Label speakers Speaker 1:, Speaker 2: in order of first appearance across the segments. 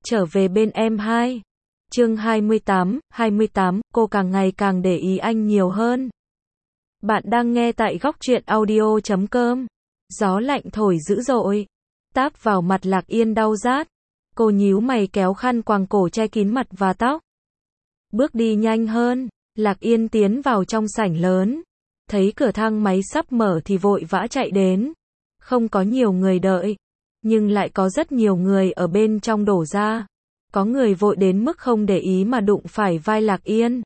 Speaker 1: trở về bên em hai. Chương 28, cô càng ngày càng để ý anh nhiều hơn. Bạn đang nghe tại góc truyện audio.com. Gió lạnh thổi dữ dội, táp vào mặt Lạc Yên đau rát. Cô nhíu mày kéo khăn quàng cổ che kín mặt và tóc. Bước đi nhanh hơn, Lạc Yên tiến vào trong sảnh lớn. Thấy cửa thang máy sắp mở thì vội vã chạy đến. Không có nhiều người đợi, nhưng lại có rất nhiều người ở bên trong đổ ra. Có người vội đến mức không để ý mà đụng phải vai Lạc Yên.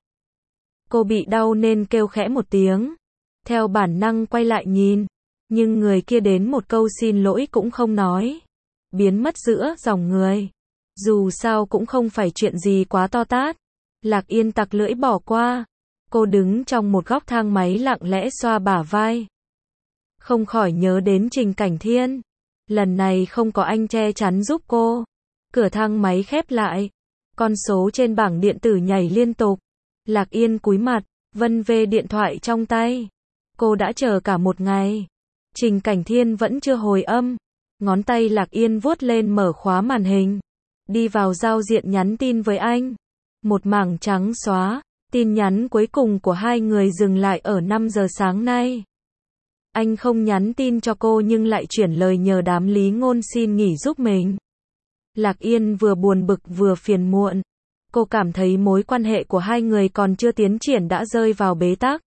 Speaker 1: Cô bị đau nên kêu khẽ một tiếng. Theo bản năng quay lại nhìn, nhưng người kia đến một câu xin lỗi cũng không nói. Biến mất giữa dòng người. Dù sao cũng không phải chuyện gì quá to tát. Lạc Yên tặc lưỡi bỏ qua. Cô đứng trong một góc thang máy lặng lẽ xoa bả vai. Không khỏi nhớ đến Trình Cảnh Thiên. Lần này không có anh che chắn giúp cô. Cửa thang máy khép lại. Con số trên bảng điện tử nhảy liên tục. Lạc Yên cúi mặt, vân vê điện thoại trong tay. Cô đã chờ cả một ngày. Trình Cảnh Thiên vẫn chưa hồi âm. Ngón tay Lạc Yên vuốt lên mở khóa màn hình. Đi vào giao diện nhắn tin với anh. Một mảng trắng xóa. Tin nhắn cuối cùng của hai người dừng lại ở 5 giờ sáng nay. Anh không nhắn tin cho cô nhưng lại chuyển lời nhờ đám Lý Ngôn xin nghỉ giúp mình. Lạc Yên vừa buồn bực vừa phiền muộn. Cô cảm thấy mối quan hệ của hai người còn chưa tiến triển đã rơi vào bế tắc.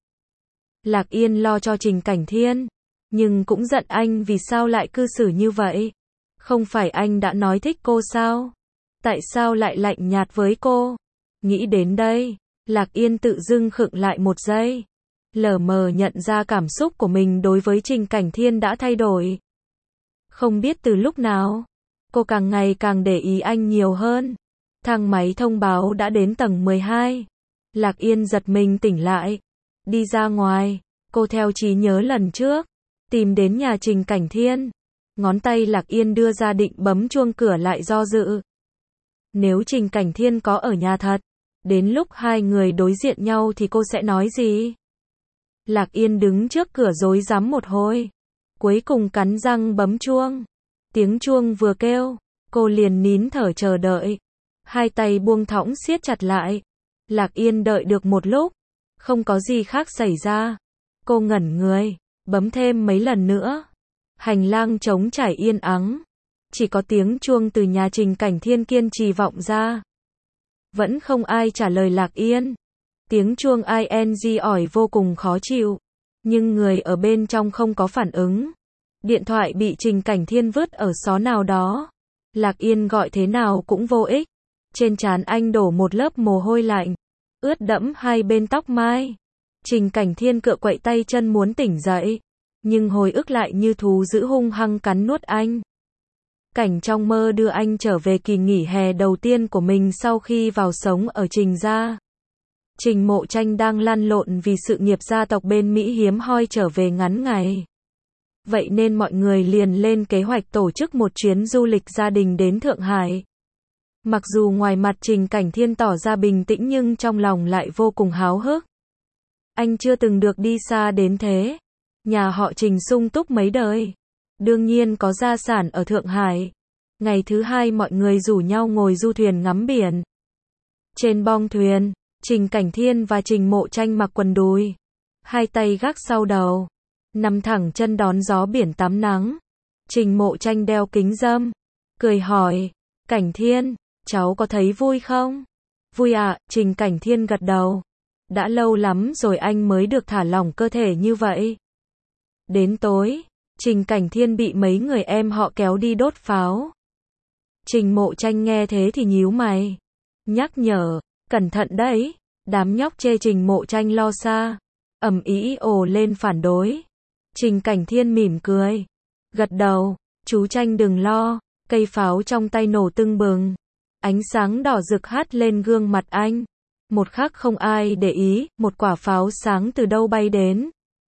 Speaker 1: Lạc Yên lo cho Trình Cảnh Thiên, nhưng cũng giận anh vì sao lại cư xử như vậy. Không phải anh đã nói thích cô sao? Tại sao lại lạnh nhạt với cô? Nghĩ đến đây, Lạc Yên tự dưng khựng lại một giây. Lờ mờ nhận ra cảm xúc của mình đối với Trình Cảnh Thiên đã thay đổi. Không biết từ lúc nào, cô càng ngày càng để ý anh nhiều hơn. Thang máy thông báo đã đến tầng 12. Lạc Yên giật mình tỉnh lại. Đi ra ngoài, cô theo trí nhớ lần trước, tìm đến nhà Trình Cảnh Thiên. Ngón tay Lạc Yên đưa ra định bấm chuông cửa lại do dự. Nếu Trình Cảnh Thiên có ở nhà thật, đến lúc hai người đối diện nhau thì cô sẽ nói gì? Lạc Yên đứng trước cửa rối rắm một hồi. Cuối cùng cắn răng bấm chuông. Tiếng chuông vừa kêu, cô liền nín thở chờ đợi. Hai tay buông thõng siết chặt lại. Lạc Yên đợi được một lúc. Không có gì khác xảy ra. Cô ngẩn người, bấm thêm mấy lần nữa. Hành lang trống trải yên ắng. Chỉ có tiếng chuông từ nhà Trình Cảnh Thiên kiên trì vọng ra. Vẫn không ai trả lời Lạc Yên. Tiếng chuông ing ỏi vô cùng khó chịu. Nhưng người ở bên trong không có phản ứng. Điện thoại bị Trình Cảnh Thiên vứt ở xó nào đó. Lạc Yên gọi thế nào cũng vô ích. Trên trán anh đổ một lớp mồ hôi lạnh. Ướt đẫm hai bên tóc mai. Trình Cảnh Thiên cựa quậy tay chân muốn tỉnh dậy. Nhưng hồi ức lại như thú dữ hung hăng cắn nuốt anh. Cảnh trong mơ đưa anh trở về kỳ nghỉ hè đầu tiên của mình sau khi vào sống ở Trình gia. Trình Mộ Tranh đang lăn lộn vì sự nghiệp gia tộc bên Mỹ hiếm hoi trở về ngắn ngày. Vậy nên mọi người liền lên kế hoạch tổ chức một chuyến du lịch gia đình đến Thượng Hải. Mặc dù ngoài mặt Trình Cảnh Thiên tỏ ra bình tĩnh nhưng trong lòng lại vô cùng háo hức. Anh chưa từng được đi xa đến thế. Nhà họ Trình sung túc mấy đời. Đương nhiên có gia sản ở Thượng Hải. Ngày thứ hai mọi người rủ nhau ngồi du thuyền ngắm biển. Trên bong thuyền, Trình Cảnh Thiên và Trình Mộ Tranh mặc quần đùi. Hai tay gác sau đầu. Nằm thẳng chân đón gió biển tắm nắng. Trình Mộ Tranh đeo kính râm. Cười hỏi, Cảnh Thiên, cháu có thấy vui không? Vui ạ, Trình Cảnh Thiên gật đầu. Đã lâu lắm rồi anh mới được thả lỏng cơ thể như vậy. Đến tối, Trình Cảnh Thiên bị mấy người em họ kéo đi đốt pháo. Trình Mộ Tranh nghe thế thì nhíu mày. Nhắc nhở, cẩn thận đấy. Đám nhóc chê Trình Mộ Tranh lo xa. Ầm ĩ ồ lên phản đối. Trình Cảnh Thiên mỉm cười. Gật đầu, chú Tranh đừng lo. Cây pháo trong tay nổ tưng bừng. Ánh sáng đỏ rực hắt lên gương mặt anh. Một khắc không ai để ý, một quả pháo sáng từ đâu bay đến.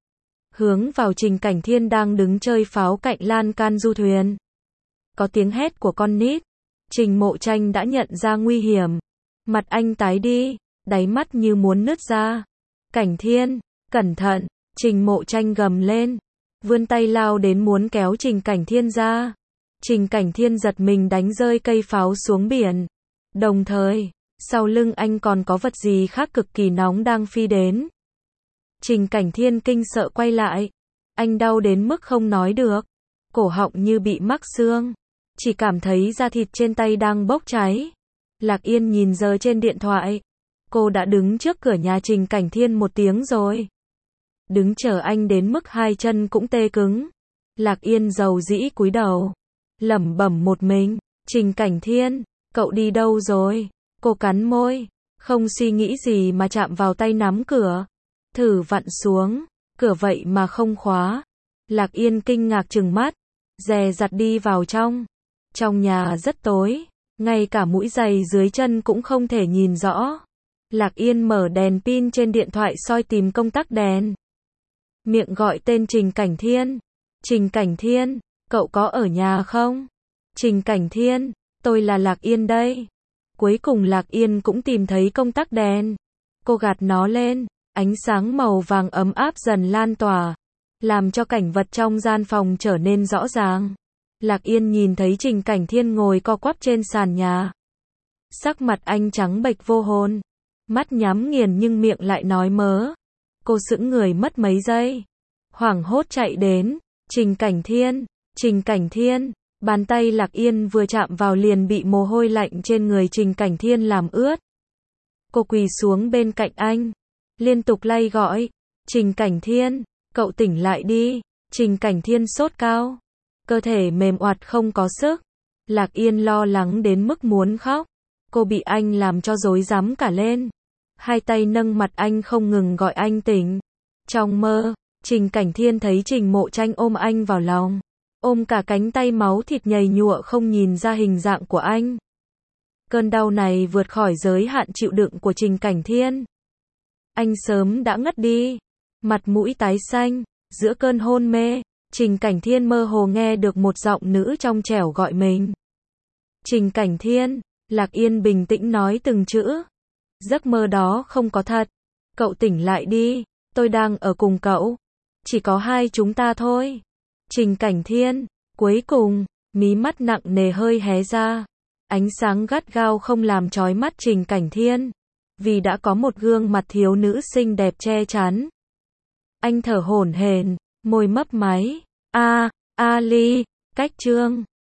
Speaker 1: Hướng vào Trình Cảnh Thiên đang đứng chơi pháo cạnh lan can du thuyền. Có tiếng hét của con nít. Trình Mộ Tranh đã nhận ra nguy hiểm. Mặt anh tái đi, đáy mắt như muốn nứt ra. Cảnh Thiên, cẩn thận, Trình Mộ Tranh gầm lên. Vươn tay lao đến muốn kéo Trình Cảnh Thiên ra. Trình Cảnh Thiên giật mình đánh rơi cây pháo xuống biển. Đồng thời, sau lưng anh còn có vật gì khác cực kỳ nóng đang phi đến. Trình Cảnh Thiên kinh sợ quay lại. Anh đau đến mức không nói được. Cổ họng như bị mắc xương. Chỉ cảm thấy da thịt trên tay đang bốc cháy. Lạc Yên nhìn giờ trên điện thoại. Cô đã đứng trước cửa nhà Trình Cảnh Thiên 1 tiếng rồi. Đứng chờ anh đến mức 2 chân cũng tê cứng. Lạc Yên dầu dĩ cúi đầu. Lẩm bẩm một mình. Trình Cảnh Thiên, cậu đi đâu rồi? Cô cắn môi. Không suy nghĩ gì mà chạm vào tay nắm cửa. Thử vặn xuống. Cửa vậy mà không khóa. Lạc Yên kinh ngạc trừng mắt. Dè dặt đi vào trong. Trong nhà rất tối. Ngay cả mũi giày dưới chân cũng không thể nhìn rõ. Lạc Yên mở đèn pin trên điện thoại soi tìm công tắc đèn. Miệng gọi tên Trình Cảnh Thiên. Trình Cảnh Thiên, cậu có ở nhà không? Trình Cảnh Thiên, tôi là Lạc Yên đây. Cuối cùng Lạc Yên cũng tìm thấy công tắc đèn. Cô gạt nó lên, ánh sáng màu vàng ấm áp dần lan tỏa, làm cho cảnh vật trong gian phòng trở nên rõ ràng. Lạc Yên nhìn thấy Trình Cảnh Thiên ngồi co quắp trên sàn nhà. Sắc mặt anh trắng bệch vô hồn, mắt nhắm nghiền nhưng miệng lại nói mớ. Cô sững người mất mấy giây, hoảng hốt chạy đến. Trình Cảnh Thiên, Trình Cảnh Thiên. Bàn tay Lạc Yên vừa chạm vào liền bị mồ hôi lạnh trên người Trình Cảnh Thiên làm ướt. Cô quỳ xuống bên cạnh anh, liên tục lay gọi. Trình Cảnh Thiên, cậu tỉnh lại đi. Trình Cảnh Thiên sốt cao, cơ thể mềm oặt không có sức. Lạc Yên lo lắng đến mức muốn khóc. Cô bị anh làm cho rối rắm cả lên. Hai tay nâng mặt anh không ngừng gọi anh tỉnh. Trong mơ, Trình Cảnh Thiên thấy Trình Mộ Tranh ôm anh vào lòng. Ôm cả cánh tay máu thịt nhầy nhụa không nhìn ra hình dạng của anh. Cơn đau này vượt khỏi giới hạn chịu đựng của Trình Cảnh Thiên. Anh sớm đã ngất đi. Mặt mũi tái xanh, giữa cơn hôn mê, Trình Cảnh Thiên mơ hồ nghe được một giọng nữ trong trẻo gọi mình. Trình Cảnh Thiên, Lạc Yên bình tĩnh nói từng chữ. Giấc mơ đó không có thật. Cậu tỉnh lại đi, tôi đang ở cùng cậu. Chỉ có hai chúng ta thôi. Trình Cảnh Thiên, cuối cùng, mí mắt nặng nề hơi hé ra. Ánh sáng gắt gao không làm chói mắt Trình Cảnh Thiên, vì đã có một gương mặt thiếu nữ xinh đẹp che chắn. Anh thở hổn hển, môi mấp máy. Ali, cách chương.